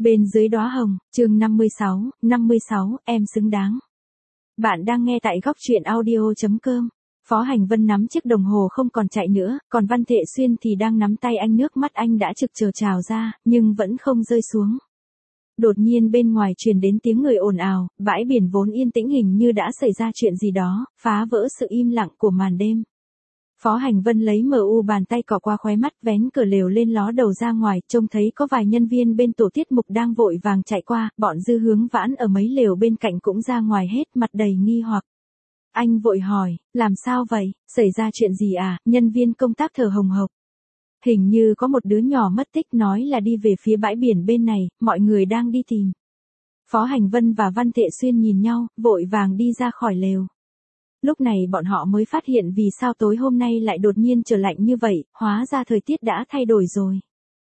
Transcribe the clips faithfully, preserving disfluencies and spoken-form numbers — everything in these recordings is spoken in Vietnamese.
Bên dưới đóa hồng, chương năm mươi sáu, năm mươi sáu, em xứng đáng. Bạn đang nghe tại góc truyện audio.com. Phó Hành Vân nắm chiếc đồng hồ không còn chạy nữa, còn Văn Thệ Xuyên thì đang nắm tay anh, nước mắt anh đã trực chờ trào ra, nhưng vẫn không rơi xuống. Đột nhiên bên ngoài truyền đến tiếng người ồn ào, bãi biển vốn yên tĩnh hình như đã xảy ra chuyện gì đó, phá vỡ sự im lặng của màn đêm. Phó Hành Vân lấy mờ u bàn tay cọ qua khóe mắt, vén cửa lều lên ló đầu ra ngoài, trông thấy có vài nhân viên bên tổ tiết mục đang vội vàng chạy qua, bọn Dư Hướng Vãn ở mấy lều bên cạnh cũng ra ngoài hết, mặt đầy nghi hoặc. Anh vội hỏi, làm sao vậy, xảy ra chuyện gì à? Nhân viên công tác thở hồng hộc. Hình như có một đứa nhỏ mất tích, nói là đi về phía bãi biển bên này, mọi người đang đi tìm. Phó Hành Vân và Văn Thệ Xuyên nhìn nhau, vội vàng đi ra khỏi lều. Lúc này bọn họ mới phát hiện vì sao tối hôm nay lại đột nhiên trở lạnh như vậy, hóa ra thời tiết đã thay đổi rồi.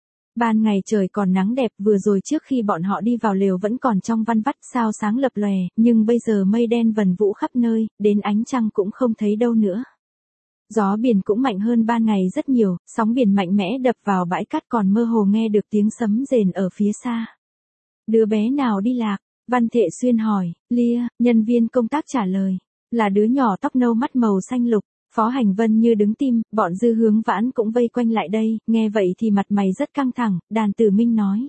Ban ngày trời còn nắng đẹp, vừa rồi trước khi bọn họ đi vào lều vẫn còn trong văn vắt sao sáng lập lòe, nhưng bây giờ mây đen vần vũ khắp nơi, đến ánh trăng cũng không thấy đâu nữa. Gió biển cũng mạnh hơn ban ngày rất nhiều, sóng biển mạnh mẽ đập vào bãi cát, còn mơ hồ nghe được tiếng sấm rền ở phía xa. Đứa bé nào đi lạc? Văn Thệ Xuyên hỏi. Lia, nhân viên công tác trả lời. Là đứa nhỏ tóc nâu mắt màu xanh lục. Phó Hành Vân như đứng tim, bọn Dư Hướng Vãn cũng vây quanh lại đây, nghe vậy thì mặt mày rất căng thẳng. Đàn Tử Minh nói.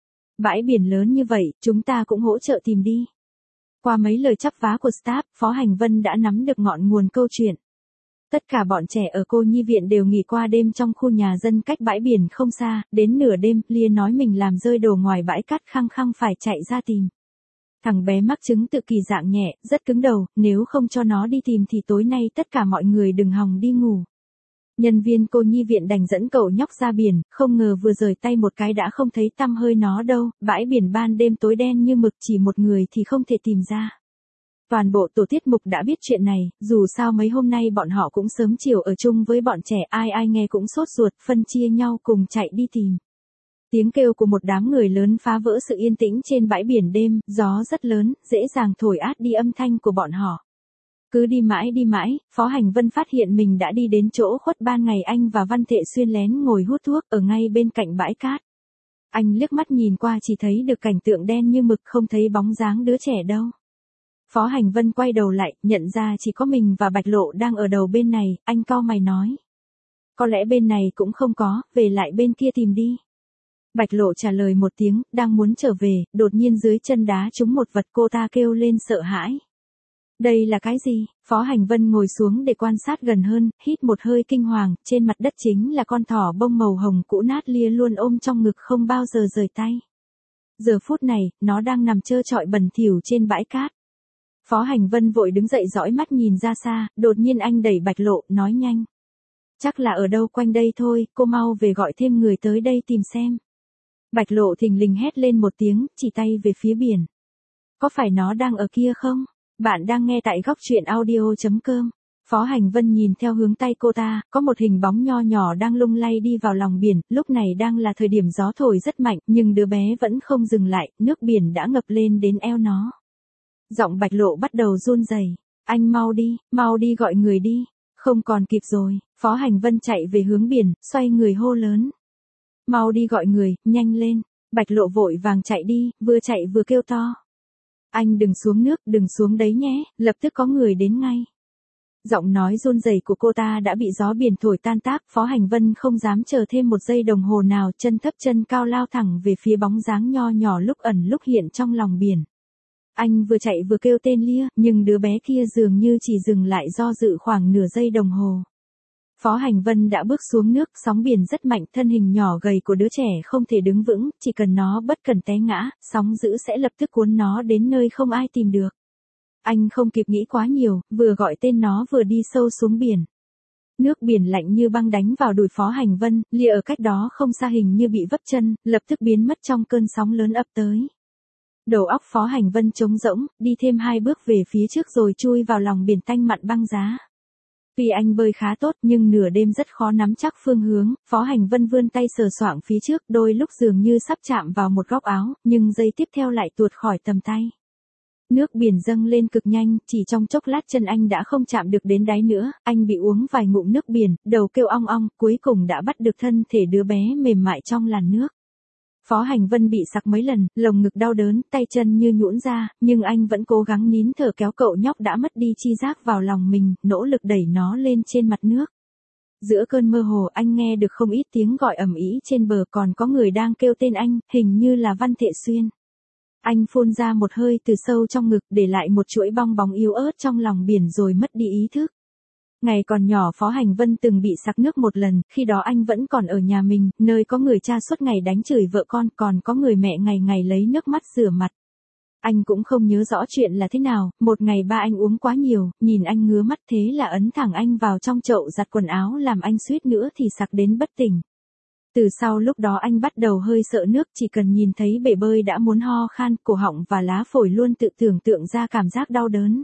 Bãi biển lớn như vậy, chúng ta cũng hỗ trợ tìm đi. Qua mấy lời chắp vá của staff, Phó Hành Vân đã nắm được ngọn nguồn câu chuyện. Tất cả bọn trẻ ở cô nhi viện đều nghỉ qua đêm trong khu nhà dân cách bãi biển không xa, đến nửa đêm, Lia nói mình làm rơi đồ ngoài bãi cát, khăng khăng phải chạy ra tìm. Thằng bé mắc chứng tự kỷ dạng nhẹ, rất cứng đầu, nếu không cho nó đi tìm thì tối nay tất cả mọi người đừng hòng đi ngủ. Nhân viên cô nhi viện đành dẫn cậu nhóc ra biển, không ngờ vừa rời tay một cái đã không thấy tăm hơi nó đâu, bãi biển ban đêm tối đen như mực, chỉ một người thì không thể tìm ra. Toàn bộ tổ tiết mục đã biết chuyện này, dù sao mấy hôm nay bọn họ cũng sớm chiều ở chung với bọn trẻ, ai ai nghe cũng sốt ruột, phân chia nhau cùng chạy đi tìm. Tiếng kêu của một đám người lớn phá vỡ sự yên tĩnh trên bãi biển đêm, gió rất lớn, dễ dàng thổi át đi âm thanh của bọn họ. Cứ đi mãi đi mãi, Phó Hành Vân phát hiện mình đã đi đến chỗ khuất ban ngày anh và Văn Thệ Xuyên lén ngồi hút thuốc ở ngay bên cạnh bãi cát. Anh liếc mắt nhìn qua chỉ thấy được cảnh tượng đen như mực, không thấy bóng dáng đứa trẻ đâu. Phó Hành Vân quay đầu lại, nhận ra chỉ có mình và Bạch Lộ đang ở đầu bên này, anh cau mày nói. Có lẽ bên này cũng không có, về lại bên kia tìm đi. Bạch Lộ trả lời một tiếng, đang muốn trở về, đột nhiên dưới chân đá trúng một vật, cô ta kêu lên sợ hãi. Đây là cái gì? Phó Hành Vân ngồi xuống để quan sát gần hơn, hít một hơi kinh hoàng, trên mặt đất chính là con thỏ bông màu hồng cũ nát Lia luôn ôm trong ngực không bao giờ rời tay. Giờ phút này, nó đang nằm trơ trọi bẩn thỉu trên bãi cát. Phó Hành Vân vội đứng dậy dõi mắt nhìn ra xa, đột nhiên anh đẩy Bạch Lộ, nói nhanh. Chắc là ở đâu quanh đây thôi, cô mau về gọi thêm người tới đây tìm xem. Bạch Lộ thình lình hét lên một tiếng, chỉ tay về phía biển. Có phải nó đang ở kia không? Bạn đang nghe tại góc truyện audio.com. Phó Hành Vân nhìn theo hướng tay cô ta, có một hình bóng nho nhỏ đang lung lay đi vào lòng biển, lúc này đang là thời điểm gió thổi rất mạnh, nhưng đứa bé vẫn không dừng lại, nước biển đã ngập lên đến eo nó. Giọng Bạch Lộ bắt đầu run rẩy. Anh mau đi, mau đi gọi người đi. Không còn kịp rồi, Phó Hành Vân chạy về hướng biển, xoay người hô lớn. Mau đi gọi người, nhanh lên. Bạch Lộ vội vàng chạy đi, vừa chạy vừa kêu to. Anh đừng xuống nước, đừng xuống đấy nhé, lập tức có người đến ngay. Giọng nói run rẩy của cô ta đã bị gió biển thổi tan tác, Phó Hành Vân không dám chờ thêm một giây đồng hồ nào, chân thấp chân cao lao thẳng về phía bóng dáng nho nhỏ lúc ẩn lúc hiện trong lòng biển. Anh vừa chạy vừa kêu tên Lia, nhưng đứa bé kia dường như chỉ dừng lại do dự khoảng nửa giây đồng hồ. Phó Hành Vân đã bước xuống nước, sóng biển rất mạnh, thân hình nhỏ gầy của đứa trẻ không thể đứng vững, chỉ cần nó bất cần té ngã, sóng dữ sẽ lập tức cuốn nó đến nơi không ai tìm được. Anh không kịp nghĩ quá nhiều, vừa gọi tên nó vừa đi sâu xuống biển. Nước biển lạnh như băng đánh vào đùi Phó Hành Vân, Lia ở cách đó không xa hình như bị vấp chân, lập tức biến mất trong cơn sóng lớn ập tới. Đầu óc Phó Hành Vân trống rỗng, đi thêm hai bước về phía trước rồi chui vào lòng biển tanh mặn băng giá. Tuy anh bơi khá tốt nhưng nửa đêm rất khó nắm chắc phương hướng, Phó Hành Vân vươn tay sờ soạng phía trước, đôi lúc dường như sắp chạm vào một góc áo, nhưng giây tiếp theo lại tuột khỏi tầm tay. Nước biển dâng lên cực nhanh, chỉ trong chốc lát chân anh đã không chạm được đến đáy nữa, anh bị uống vài ngụm nước biển, đầu kêu ong ong, cuối cùng đã bắt được thân thể đứa bé mềm mại trong làn nước. Phó Hành Vân bị sặc mấy lần, lồng ngực đau đớn, tay chân như nhũn ra, nhưng anh vẫn cố gắng nín thở kéo cậu nhóc đã mất đi chi giác vào lòng mình, nỗ lực đẩy nó lên trên mặt nước. Giữa cơn mơ hồ anh nghe được không ít tiếng gọi ầm ĩ trên bờ, còn có người đang kêu tên anh, hình như là Văn Thệ Xuyên. Anh phun ra một hơi từ sâu trong ngực, để lại một chuỗi bong bóng yếu ớt trong lòng biển rồi mất đi ý thức. Ngày còn nhỏ Phó Hành Vân từng bị sặc nước một lần, khi đó anh vẫn còn ở nhà mình, nơi có người cha suốt ngày đánh chửi vợ con, còn có người mẹ ngày ngày lấy nước mắt rửa mặt. Anh cũng không nhớ rõ chuyện là thế nào, một ngày ba anh uống quá nhiều, nhìn anh ngứa mắt thế là ấn thẳng anh vào trong chậu giặt quần áo làm anh suýt nữa thì sặc đến bất tỉnh. Từ sau lúc đó anh bắt đầu hơi sợ nước, chỉ cần nhìn thấy bể bơi đã muốn ho khan, cổ họng và lá phổi luôn tự tưởng tượng ra cảm giác đau đớn.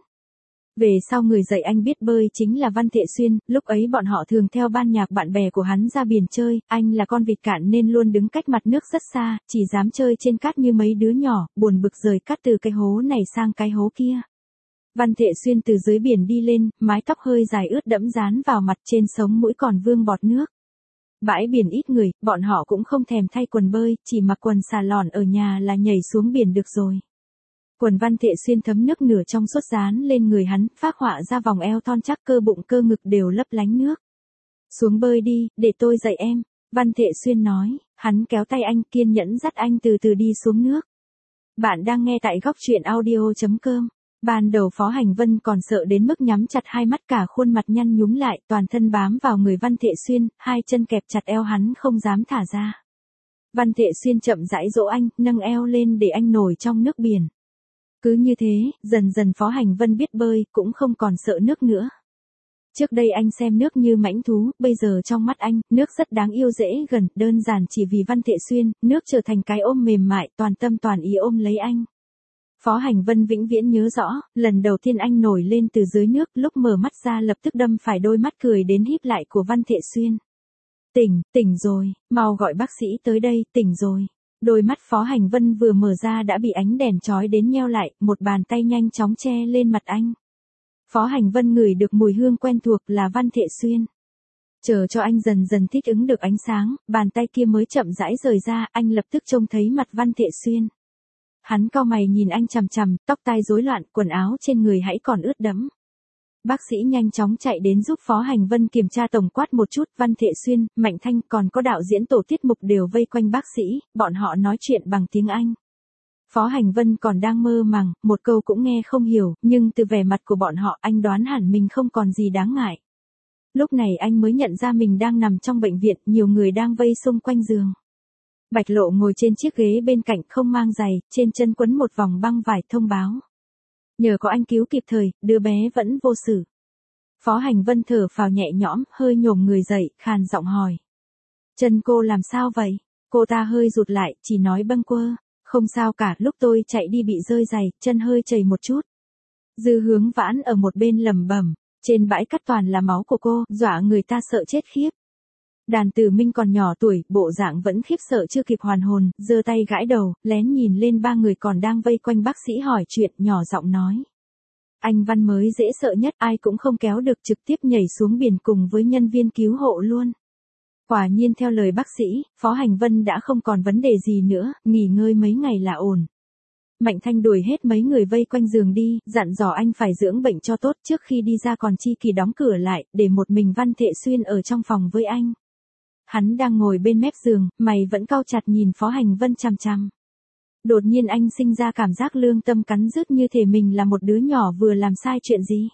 Về sau người dạy anh biết bơi chính là Văn Thệ Xuyên, lúc ấy bọn họ thường theo ban nhạc bạn bè của hắn ra biển chơi, anh là con vịt cạn nên luôn đứng cách mặt nước rất xa, chỉ dám chơi trên cát như mấy đứa nhỏ, buồn bực rời cát từ cái hố này sang cái hố kia. Văn Thệ Xuyên từ dưới biển đi lên, mái tóc hơi dài ướt đẫm dán vào mặt, trên sống mũi còn vương bọt nước. Bãi biển ít người, bọn họ cũng không thèm thay quần bơi, chỉ mặc quần xà lòn ở nhà là nhảy xuống biển được rồi. Quần Văn Thệ Xuyên thấm nước nửa trong suốt dán lên người hắn, phác họa ra vòng eo thon chắc, cơ bụng cơ ngực đều lấp lánh nước. Xuống bơi đi, để tôi dạy em, Văn Thệ Xuyên nói, hắn kéo tay anh kiên nhẫn dắt anh từ từ đi xuống nước. Bạn đang nghe tại góc truyện audio chấm com. Ban đầu Phó Hành Vân còn sợ đến mức nhắm chặt hai mắt, cả khuôn mặt nhăn nhúm lại, toàn thân bám vào người Văn Thệ Xuyên, hai chân kẹp chặt eo hắn không dám thả ra. Văn Thệ Xuyên chậm rãi dỗ anh, nâng eo lên để anh nổi trong nước biển. Cứ như thế, dần dần Phó Hành Vân biết bơi, cũng không còn sợ nước nữa. Trước đây anh xem nước như mãnh thú, bây giờ trong mắt anh, nước rất đáng yêu dễ gần, đơn giản chỉ vì Văn Thệ Xuyên, nước trở thành cái ôm mềm mại, toàn tâm toàn ý ôm lấy anh. Phó Hành Vân vĩnh viễn nhớ rõ, lần đầu tiên anh nổi lên từ dưới nước, lúc mở mắt ra lập tức đâm phải đôi mắt cười đến híp lại của Văn Thệ Xuyên. Tỉnh, tỉnh rồi, mau gọi bác sĩ tới đây, tỉnh rồi. Đôi mắt Phó Hành Vân vừa mở ra đã bị ánh đèn chói đến nheo lại, một bàn tay nhanh chóng che lên mặt anh. Phó Hành Vân ngửi được mùi hương quen thuộc là Văn Thệ Xuyên. Chờ cho anh dần dần thích ứng được ánh sáng, bàn tay kia mới chậm rãi rời ra, anh lập tức trông thấy mặt Văn Thệ Xuyên. Hắn cau mày nhìn anh chằm chằm, tóc tai rối loạn, quần áo trên người hãy còn ướt đẫm. Bác sĩ nhanh chóng chạy đến giúp Phó Hành Vân kiểm tra tổng quát một chút, Văn Thệ Xuyên, Mạnh Thanh còn có đạo diễn tổ tiết mục đều vây quanh bác sĩ, bọn họ nói chuyện bằng tiếng Anh. Phó Hành Vân còn đang mơ màng, một câu cũng nghe không hiểu, nhưng từ vẻ mặt của bọn họ anh đoán hẳn mình không còn gì đáng ngại. Lúc này anh mới nhận ra mình đang nằm trong bệnh viện, nhiều người đang vây xung quanh giường. Bạch Lộ ngồi trên chiếc ghế bên cạnh không mang giày, trên chân quấn một vòng băng vải thông báo. Nhờ có anh cứu kịp thời, đứa bé vẫn vô sự. Phó Hành Vân thở phào nhẹ nhõm, hơi nhổm người dậy, khàn giọng hỏi. Chân cô làm sao vậy? Cô ta hơi rụt lại, chỉ nói bâng quơ. Không sao cả, lúc tôi chạy đi bị rơi giày, chân hơi chảy một chút. Dư Hướng Vãn ở một bên lẩm bẩm, trên bãi cát toàn là máu của cô, dọa người ta sợ chết khiếp. Đàn Tử Minh còn nhỏ tuổi, bộ dạng vẫn khiếp sợ chưa kịp hoàn hồn, giơ tay gãi đầu, lén nhìn lên ba người còn đang vây quanh bác sĩ hỏi chuyện, nhỏ giọng nói. Anh Văn mới dễ sợ nhất, ai cũng không kéo được, trực tiếp nhảy xuống biển cùng với nhân viên cứu hộ luôn. Quả nhiên theo lời bác sĩ, Phó Hành Vân đã không còn vấn đề gì nữa, nghỉ ngơi mấy ngày là ổn. Mạnh Thanh đuổi hết mấy người vây quanh giường đi, dặn dò anh phải dưỡng bệnh cho tốt, trước khi đi ra còn chi kỳ đóng cửa lại, để một mình Văn Thệ Xuyên ở trong phòng với anh. Hắn đang ngồi bên mép giường, mày vẫn cau chặt nhìn Phó Hành Vân chằm chằm. Đột nhiên anh sinh ra cảm giác lương tâm cắn rứt, như thể mình là một đứa nhỏ vừa làm sai chuyện gì.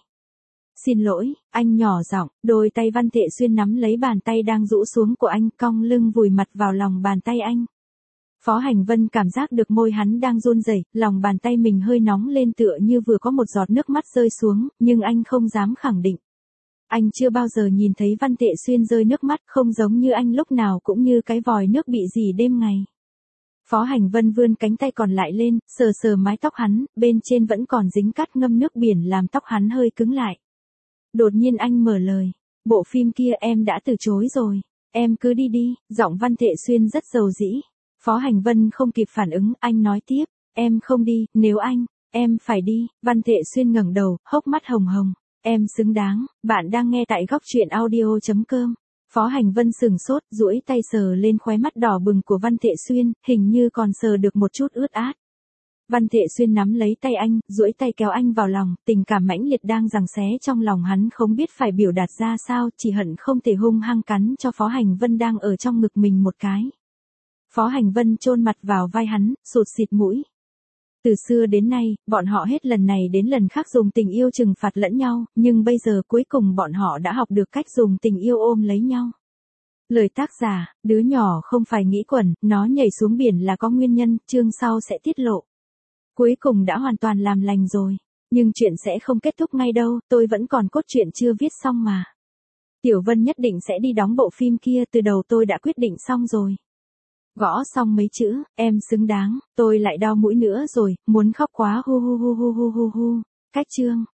Xin lỗi, anh nhỏ giọng, đôi tay Văn Thệ Xuyên nắm lấy bàn tay đang rũ xuống của anh, cong lưng vùi mặt vào lòng bàn tay anh. Phó Hành Vân cảm giác được môi hắn đang run rẩy, lòng bàn tay mình hơi nóng lên tựa như vừa có một giọt nước mắt rơi xuống, nhưng anh không dám khẳng định. Anh chưa bao giờ nhìn thấy Văn Thệ Xuyên rơi nước mắt, không giống như anh lúc nào cũng như cái vòi nước bị rỉ đêm ngày. Phó Hành Vân vươn cánh tay còn lại lên, sờ sờ mái tóc hắn, bên trên vẫn còn dính cát ngâm nước biển làm tóc hắn hơi cứng lại. Đột nhiên anh mở lời, bộ phim kia em đã từ chối rồi, em cứ đi đi, giọng Văn Thệ Xuyên rất dầu dĩ. Phó Hành Vân không kịp phản ứng, anh nói tiếp, em không đi, nếu anh, em phải đi. Văn Thệ Xuyên ngẩng đầu, hốc mắt hồng hồng, em xứng đáng. Bạn đang nghe tại góc truyện audio chấm com. Phó Hành Vân sừng sốt, duỗi tay sờ lên khóe mắt đỏ bừng của Văn Thệ Xuyên, hình như còn sờ được một chút ướt át. Văn Thệ Xuyên nắm lấy tay anh, duỗi tay kéo anh vào lòng, tình cảm mãnh liệt đang giằng xé trong lòng hắn không biết phải biểu đạt ra sao, chỉ hận không thể hung hăng cắn cho Phó Hành Vân đang ở trong ngực mình một cái. Phó Hành Vân chôn mặt vào vai hắn, sụt xịt mũi. Từ xưa đến nay, bọn họ hết lần này đến lần khác dùng tình yêu trừng phạt lẫn nhau, nhưng bây giờ cuối cùng bọn họ đã học được cách dùng tình yêu ôm lấy nhau. Lời tác giả, đứa nhỏ không phải nghĩ quẩn, nó nhảy xuống biển là có nguyên nhân, chương sau sẽ tiết lộ. Cuối cùng đã hoàn toàn làm lành rồi, nhưng chuyện sẽ không kết thúc ngay đâu, tôi vẫn còn cốt truyện chưa viết xong mà. Tiểu Vân nhất định sẽ đi đóng bộ phim kia, từ đầu tôi đã quyết định xong rồi. Gõ xong mấy chữ, em xứng đáng, tôi lại đau mũi nữa rồi, muốn khóc quá hu hu hu hu hu hu hu. Cách chương.